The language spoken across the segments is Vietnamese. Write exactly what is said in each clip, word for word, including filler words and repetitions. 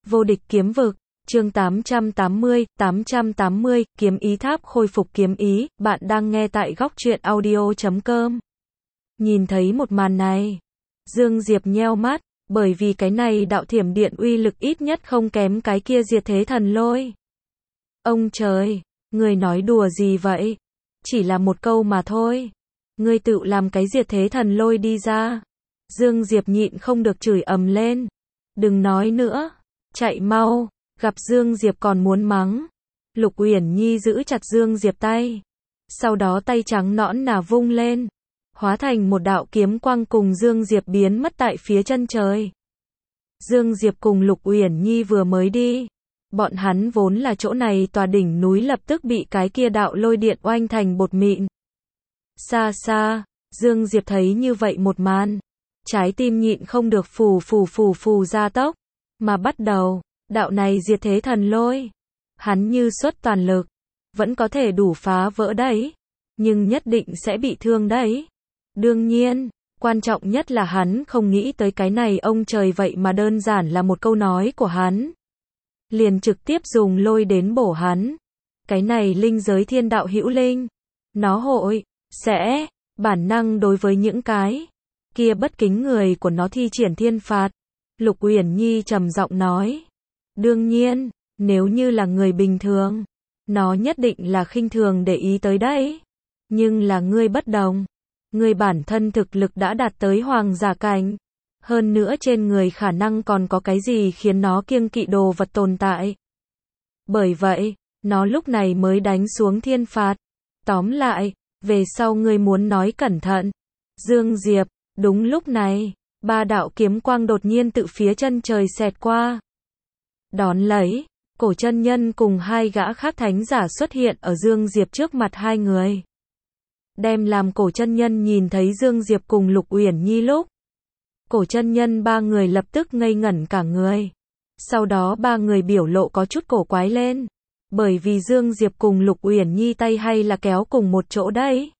Vô địch kiếm vực, chương tám trăm tám mươi, tám trăm tám mươi, kiếm ý tháp khôi phục kiếm ý, bạn đang nghe tại góc truyện audio chấm com. Nhìn thấy một màn này, Dương Diệp nheo mắt, bởi vì cái này đạo thiểm điện uy lực ít nhất không kém cái kia diệt thế thần lôi. Ông trời, người nói đùa gì vậy? Chỉ là một câu mà thôi. Ngươi tự làm cái diệt thế thần lôi đi ra. Dương Diệp nhịn không được chửi ầm lên. Đừng nói nữa, chạy mau. Gặp Dương Diệp còn muốn mắng. Lục Uyển Nhi giữ chặt Dương Diệp tay. Sau đó tay trắng nõn nà vung lên. Hóa thành một đạo kiếm quang cùng Dương Diệp biến mất tại phía chân trời. Dương Diệp cùng Lục Uyển Nhi vừa mới đi. Bọn hắn vốn là chỗ này tòa đỉnh núi lập tức bị cái kia đạo lôi điện oanh thành bột mịn. Xa xa, Dương Diệp thấy như vậy một màn. Trái tim nhịn không được phù phù phù phù ra tốc. Mà bắt đầu, đạo này diệt thế thần lôi. Hắn như xuất toàn lực. Vẫn có thể đủ phá vỡ đấy. Nhưng nhất định sẽ bị thương đấy. Đương nhiên, quan trọng nhất là hắn không nghĩ tới cái này ông trời vậy mà đơn giản là một câu nói của hắn. Liền trực tiếp dùng lôi đến bổ hắn. Cái này linh giới thiên đạo hữu linh. Nó hội, sẽ, bản năng đối với những cái kia bất kính người của nó thi triển thiên phạt. Lục Uyển Nhi trầm giọng nói. Đương nhiên, nếu như là người bình thường, nó nhất định là khinh thường để ý tới đấy. Nhưng là ngươi bất đồng. Ngươi bản thân thực lực đã đạt tới hoàng giả cảnh. Hơn nữa trên người khả năng còn có cái gì khiến nó kiêng kỵ đồ vật tồn tại. Bởi vậy, nó lúc này mới đánh xuống thiên phạt. Tóm lại, về sau ngươi muốn nói cẩn thận. Dương Diệp, đúng lúc này, ba đạo kiếm quang đột nhiên tự phía chân trời xẹt qua. Đón lấy, Cổ Chân Nhân cùng hai gã khác thánh giả xuất hiện ở Dương Diệp trước mặt hai người. Đem làm Cổ Chân Nhân nhìn thấy Dương Diệp cùng Lục Uyển Nhi lúc. Cổ Chân Nhân ba người lập tức ngây ngẩn cả người. Sau đó ba người biểu lộ có chút cổ quái lên. Bởi vì Dương Diệp cùng Lục Uyển Nhi tay hay là kéo cùng một chỗ đấy.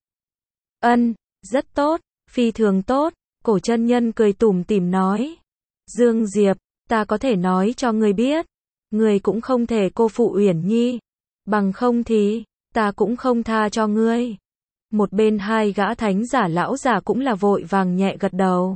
Ân, rất tốt, phi thường tốt. Cổ Chân Nhân cười tủm tỉm nói. Dương Diệp, ta có thể nói cho ngươi biết. Ngươi cũng không thể cô phụ Uyển Nhi. Bằng không thì, ta cũng không tha cho ngươi. Một bên hai gã thánh giả lão giả cũng là vội vàng nhẹ gật đầu.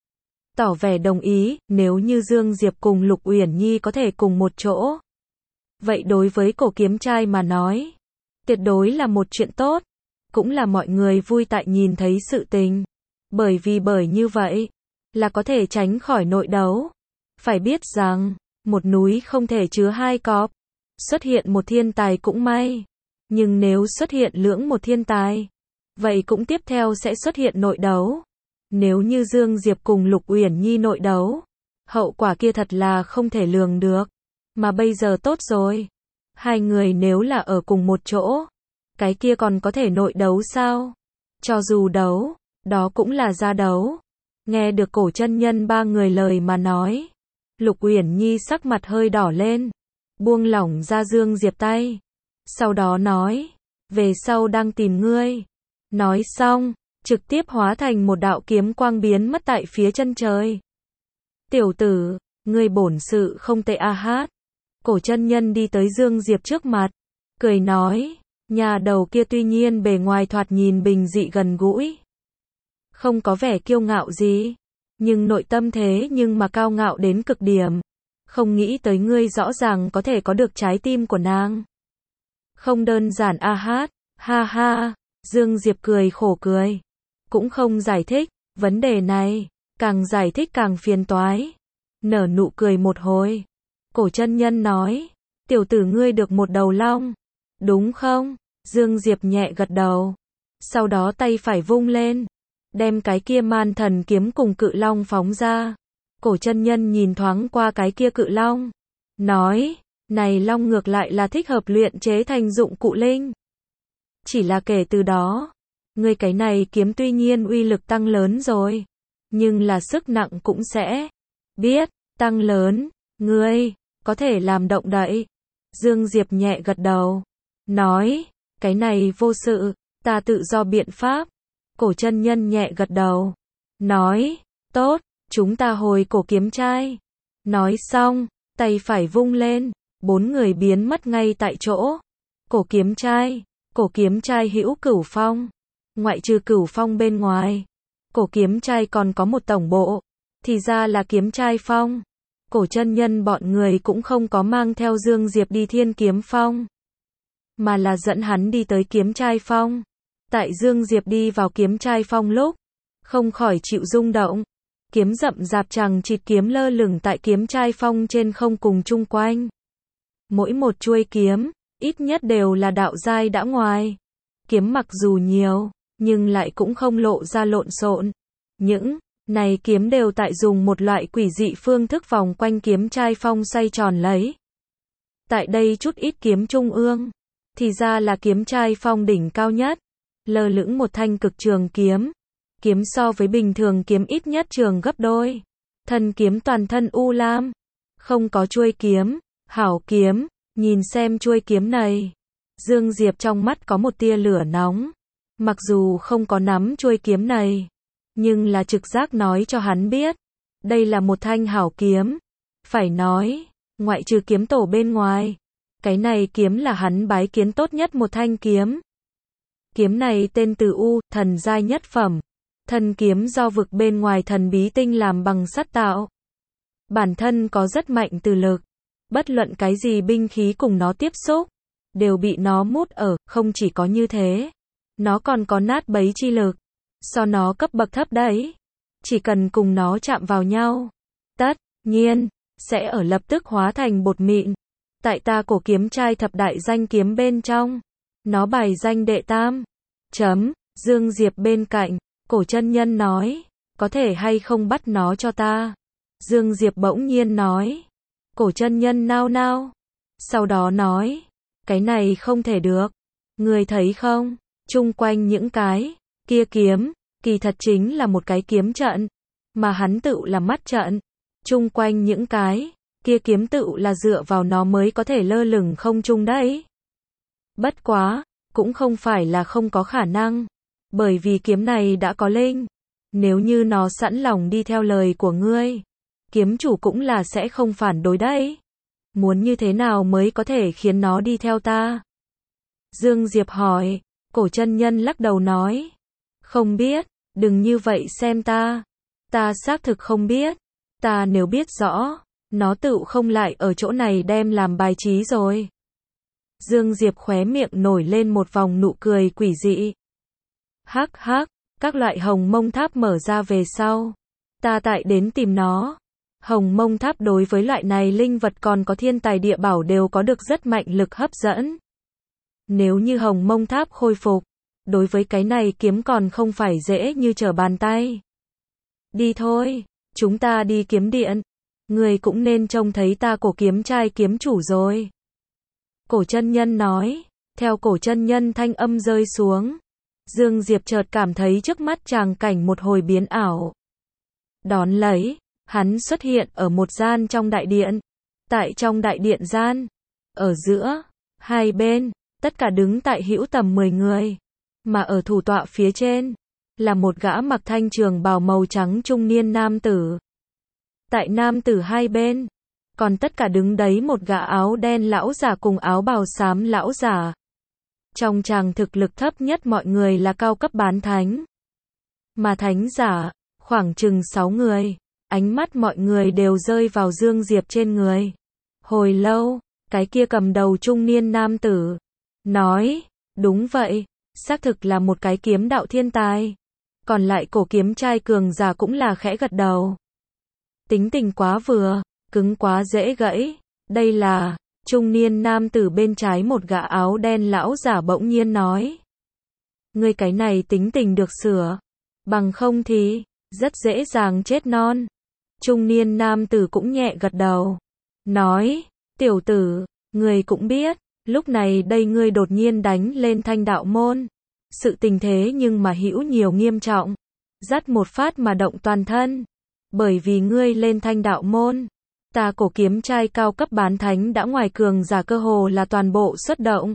Tỏ vẻ đồng ý, nếu như Dương Diệp cùng Lục Uyển Nhi có thể cùng một chỗ. Vậy đối với cổ kiếm trai mà nói, tuyệt đối là một chuyện tốt. Cũng là mọi người vui tại nhìn thấy sự tình. Bởi vì bởi như vậy, là có thể tránh khỏi nội đấu. Phải biết rằng, một núi không thể chứa hai cọp. Xuất hiện một thiên tài cũng may. Nhưng nếu xuất hiện lưỡng một thiên tài, vậy cũng tiếp theo sẽ xuất hiện nội đấu. Nếu như Dương Diệp cùng Lục Uyển Nhi nội đấu, hậu quả kia thật là không thể lường được. Mà bây giờ tốt rồi. Hai người nếu là ở cùng một chỗ, cái kia còn có thể nội đấu sao? Cho dù đấu, đó cũng là ra đấu. Nghe được Cổ Chân Nhân ba người lời mà nói. Lục Uyển Nhi sắc mặt hơi đỏ lên. Buông lỏng ra Dương Diệp tay. Sau đó nói. Về sau đang tìm ngươi. Nói xong, trực tiếp hóa thành một đạo kiếm quang biến mất tại phía chân trời. Tiểu tử, ngươi bổn sự không tệ a hát. Cổ Chân Nhân đi tới Dương Diệp trước mặt. Cười nói. Nhà đầu kia tuy nhiên bề ngoài thoạt nhìn bình dị gần gũi. Không có vẻ kiêu ngạo gì. Nhưng nội tâm thế nhưng mà cao ngạo đến cực điểm. Không nghĩ tới ngươi rõ ràng có thể có được trái tim của nàng. Không đơn giản a hát. Ha ha. Dương Diệp cười khổ cười. Cũng không giải thích. Vấn đề này. Càng giải thích càng phiền toái. Nở nụ cười một hồi. Cổ Chân Nhân nói. Tiểu tử ngươi được một đầu long. Đúng không? Dương Diệp nhẹ gật đầu. Sau đó tay phải vung lên. Đem cái kia man thần kiếm cùng cự long phóng ra. Cổ Chân Nhân nhìn thoáng qua cái kia cự long. Nói. Này long ngược lại là thích hợp luyện chế thành dụng cụ linh. Chỉ là kể từ đó. Ngươi cái này kiếm tuy nhiên uy lực tăng lớn rồi. Nhưng là sức nặng cũng sẽ. Biết. Tăng lớn. Ngươi. Có thể làm động đậy. Dương Diệp nhẹ gật đầu. Nói. Cái này vô sự. Ta tự do biện pháp. Cổ Chân Nhân nhẹ gật đầu. Nói. Tốt. Chúng ta hồi cổ kiếm trai. Nói xong. tay phải vung lên, bốn người biến mất ngay tại chỗ. Cổ kiếm trai, cổ kiếm trai hữu cửu phong. Ngoại trừ cửu phong bên ngoài, cổ kiếm trai còn có một tổng bộ, thì ra là kiếm trai phong. Cổ chân nhân bọn người cũng không có mang theo Dương Diệp đi Thiên Kiếm Phong, mà là dẫn hắn đi tới kiếm trai phong. Tại Dương Diệp đi vào kiếm trai phong lúc, không khỏi chịu rung động. Kiếm rậm rạp chằng chịt kiếm lơ lửng tại kiếm trai phong trên không cùng chung quanh. Mỗi một chuôi kiếm, ít nhất đều là đạo giai đã ngoài. Kiếm mặc dù nhiều, nhưng lại cũng không lộ ra lộn xộn. Những này kiếm đều tại dùng một loại quỷ dị phương thức vòng quanh kiếm trai phong xoay tròn lấy. Tại đây chút ít kiếm trung ương, thì ra là kiếm trai phong đỉnh cao nhất, lơ lửng một thanh cực trường kiếm. Kiếm so với bình thường kiếm ít nhất trường gấp đôi. Thân kiếm toàn thân u lam, không có chuôi kiếm, hảo kiếm, nhìn xem chuôi kiếm này. Dương Diệp trong mắt có một tia lửa nóng. Mặc dù không có nắm chuôi kiếm này, nhưng là trực giác nói cho hắn biết, đây là một thanh hảo kiếm. Phải nói, ngoại trừ kiếm tổ bên ngoài, cái này kiếm là hắn bái kiến tốt nhất một thanh kiếm. Kiếm này tên từ U, thần giai nhất phẩm. Thân kiếm do vực bên ngoài thần bí tinh làm bằng sắt tạo. Bản thân có rất mạnh từ lực. Bất luận cái gì binh khí cùng nó tiếp xúc, đều bị nó mút ở, không chỉ có như thế. Nó còn có nát bấy chi lực. So nó cấp bậc thấp đấy. Chỉ cần cùng nó chạm vào nhau, tất nhiên, sẽ ở lập tức hóa thành bột mịn. Tại ta cổ kiếm trai thập đại danh kiếm bên trong, nó bài danh đệ tam. Chấm, Dương Diệp bên cạnh. Cổ chân nhân nói, có thể hay không bắt nó cho ta? Dương Diệp bỗng nhiên nói. Cổ chân nhân nao nao. Sau đó nói, cái này không thể được. Người thấy không? Chung quanh những cái kia kiếm, kỳ thật chính là một cái kiếm trận, mà hắn tự là mắt trận. Chung quanh những cái kia kiếm tự là dựa vào nó mới có thể lơ lửng không trung đấy. Bất quá, cũng không phải là không có khả năng. Bởi vì kiếm này đã có linh. Nếu như nó sẵn lòng đi theo lời của ngươi, kiếm chủ cũng là sẽ không phản đối đấy. Muốn như thế nào mới có thể khiến nó đi theo ta? Dương Diệp hỏi. Cổ chân nhân lắc đầu nói. Không biết, đừng như vậy xem ta. Ta xác thực không biết. Ta nếu biết rõ, nó tự không lại ở chỗ này đem làm bài trí rồi. Dương Diệp khóe miệng nổi lên một vòng nụ cười quỷ dị. Hắc hắc, các loại hồng mông tháp mở ra về sau, ta tại đến tìm nó. Hồng mông tháp đối với loại này linh vật còn có thiên tài địa bảo đều có được rất mạnh lực hấp dẫn. Nếu như hồng mông tháp khôi phục, đối với cái này kiếm còn không phải dễ như trở bàn tay. Đi thôi, chúng ta đi kiếm điện. Người cũng nên trông thấy ta cổ kiếm trai kiếm chủ rồi. Cổ chân nhân nói, theo cổ chân nhân thanh âm rơi xuống. Dương Diệp chợt cảm thấy trước mắt tràng cảnh một hồi biến ảo. Đón lấy, hắn xuất hiện ở một gian trong đại điện. Tại trong đại điện gian, ở giữa, hai bên, tất cả đứng tại hữu tầm mười người. Mà ở thủ tọa phía trên, là một gã mặc thanh trường bào màu trắng trung niên nam tử. Tại nam tử hai bên, còn tất cả đứng đấy một gã áo đen lão giả cùng áo bào xám lão giả. Trong tràng thực lực thấp nhất mọi người là cao cấp bán thánh. Mà thánh giả, khoảng chừng sáu người. Ánh mắt mọi người đều rơi vào Dương Diệp trên người. Hồi lâu, cái kia cầm đầu trung niên nam tử nói, đúng vậy, xác thực là một cái kiếm đạo thiên tài. Còn lại cổ kiếm trai cường giả cũng là khẽ gật đầu. Tính tình quá vừa, cứng quá dễ gãy. Đây là, trung niên nam tử bên trái một gã áo đen lão giả bỗng nhiên nói. Ngươi cái này tính tình được sửa. Bằng không thì, rất dễ dàng chết non. Trung niên nam tử cũng nhẹ gật đầu. Nói, tiểu tử, ngươi cũng biết, lúc này đây ngươi đột nhiên đánh lên thanh đạo môn. Sự tình thế nhưng mà hữu nhiều nghiêm trọng. Dắt một phát mà động toàn thân. Bởi vì ngươi lên thanh đạo môn, ta cổ kiếm trai cao cấp bán thánh đã ngoài cường giả cơ hồ là toàn bộ xuất động.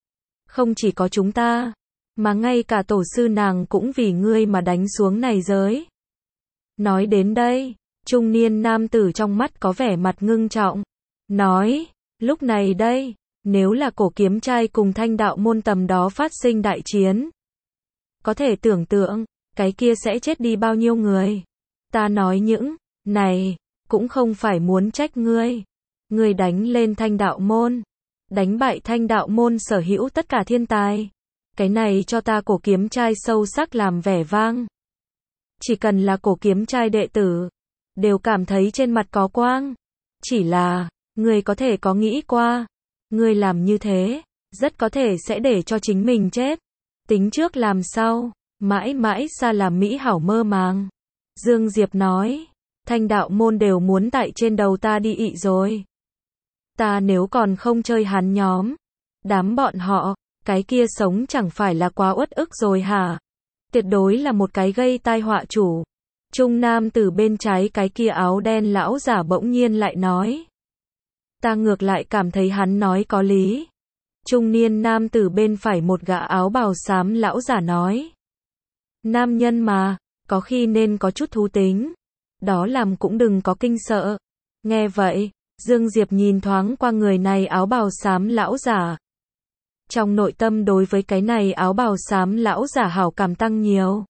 Không chỉ có chúng ta, mà ngay cả tổ sư nàng cũng vì ngươi mà đánh xuống này giới. Nói đến đây, trung niên nam tử trong mắt có vẻ mặt ngưng trọng. nói, lúc này đây, nếu là cổ kiếm trai cùng Thanh đạo môn tầm đó phát sinh đại chiến, có thể tưởng tượng, cái kia sẽ chết đi bao nhiêu người. Ta nói những này, cũng không phải muốn trách ngươi. Ngươi đánh lên Thanh đạo môn, đánh bại Thanh đạo môn sở hữu tất cả thiên tài. Cái này cho ta cổ kiếm trai sâu sắc làm vẻ vang. Chỉ cần là cổ kiếm trai đệ tử, đều cảm thấy trên mặt có quang. Chỉ là, ngươi có thể có nghĩ qua, ngươi làm như thế, rất có thể sẽ để cho chính mình chết. Tính trước làm sau, mãi mãi xa làm mỹ hảo mơ màng. Dương Diệp nói, Thanh đạo môn đều muốn tại trên đầu ta đi ị rồi. Ta nếu còn không chơi hắn nhóm, đám bọn họ, cái kia sống chẳng phải là quá uất ức rồi hả? Tuyệt đối là một cái gây tai họa chủ. Trung nam từ bên trái cái kia áo đen lão giả bỗng nhiên lại nói. Ta ngược lại cảm thấy hắn nói có lý. Trung niên nam từ bên phải một gã áo bào xám lão giả nói. Nam nhân mà, có khi nên có chút thú tính. Đó làm cũng đừng có kinh sợ. Nghe vậy, Dương Diệp nhìn thoáng qua người này áo bào xám lão giả. Trong nội tâm đối với cái này áo bào xám lão giả hảo cảm tăng nhiều.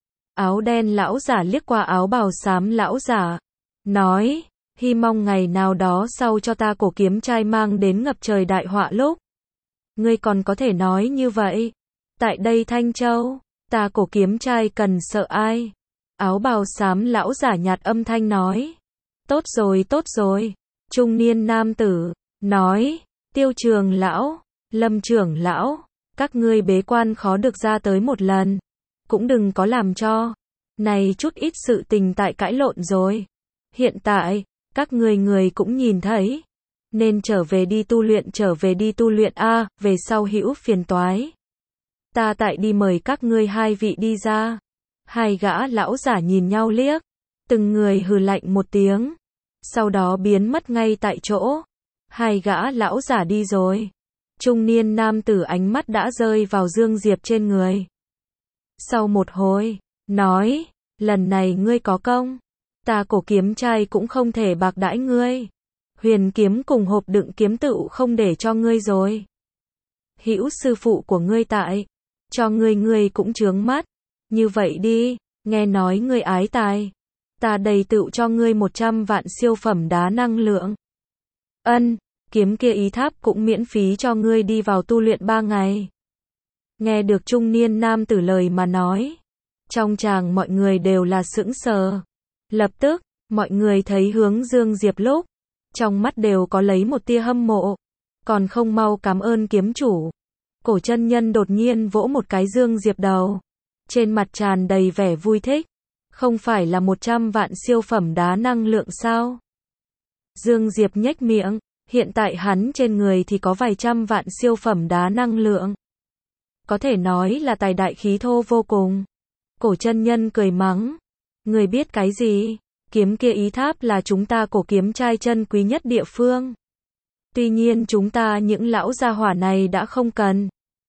Áo đen lão giả liếc qua áo bào xám lão giả, nói, hy mong ngày nào đó sau cho ta cổ kiếm trai mang đến ngập trời đại họa lúc. Ngươi còn có thể nói như vậy. Tại đây Thanh Châu, ta cổ kiếm trai cần sợ ai? Áo bào xám lão giả nhạt âm thanh nói. Tốt rồi tốt rồi. Trung niên nam tử, nói, Tiêu Trường lão, Lâm trưởng lão, các ngươi bế quan khó được ra tới một lần. Cũng đừng có làm cho này chút ít sự tình tại cãi lộn rồi. Hiện tại, các người người cũng nhìn thấy. Nên trở về đi tu luyện trở về đi tu luyện a về sau hữu phiền toái. Ta tại đi mời các ngươi hai vị đi ra. Hai gã lão giả nhìn nhau liếc. Từng người hừ lạnh một tiếng. Sau đó biến mất ngay tại chỗ. Hai gã lão giả đi rồi. Trung niên nam tử ánh mắt đã rơi vào Dương Diệp trên người. Sau một hồi, nói, lần này ngươi có công, ta cổ kiếm trai cũng không thể bạc đãi ngươi. Huyền kiếm cùng hộp đựng kiếm tựu không để cho ngươi rồi. Hữu sư phụ của ngươi tại, cho ngươi ngươi cũng chướng mắt. Như vậy đi, nghe nói ngươi ái tài, ta đầy tựu cho ngươi một trăm vạn siêu phẩm đá năng lượng. Ân, kiếm kia ý tháp cũng miễn phí cho ngươi đi vào tu luyện ba ngày. Nghe được trung niên nam tử lời mà nói, trong tràng mọi người đều là sững sờ. Lập tức, mọi người thấy hướng Dương Diệp lúc, trong mắt đều có lấy một tia hâm mộ, còn không mau cảm ơn kiếm chủ. Cổ chân nhân đột nhiên vỗ một cái Dương Diệp đầu, trên mặt tràn đầy vẻ vui thích, không phải là một trăm vạn siêu phẩm đá năng lượng sao? Dương Diệp nhếch miệng, hiện tại hắn trên người thì có vài trăm vạn siêu phẩm đá năng lượng. Có thể nói là tài đại khí thô vô cùng. Cổ chân nhân cười mắng. Người biết cái gì? Kiếm kia ý tháp là chúng ta cổ kiếm trai chân quý nhất địa phương. Tuy nhiên chúng ta những lão gia hỏa này đã không cần.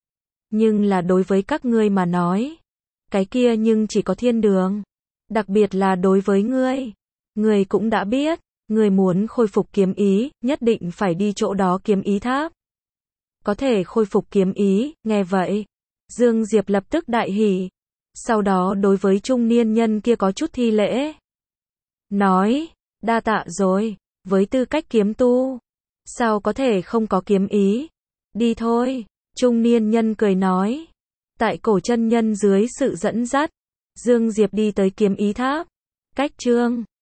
Nhưng là đối với các ngươi mà nói. Cái kia nhưng chỉ có thiên đường. Đặc biệt là đối với ngươi. Ngươi cũng đã biết. Ngươi muốn khôi phục kiếm ý, nhất định phải đi chỗ đó kiếm ý tháp. Có thể khôi phục kiếm ý, nghe vậy. Dương Diệp lập tức đại hỉ. Sau đó đối với trung niên nhân kia có chút thi lễ. Nói, đa tạ rồi, với tư cách kiếm tu. Sao có thể không có kiếm ý? Đi thôi, trung niên nhân cười nói. Tại cổ chân nhân dưới sự dẫn dắt, Dương Diệp đi tới kiếm ý tháp. Cách chương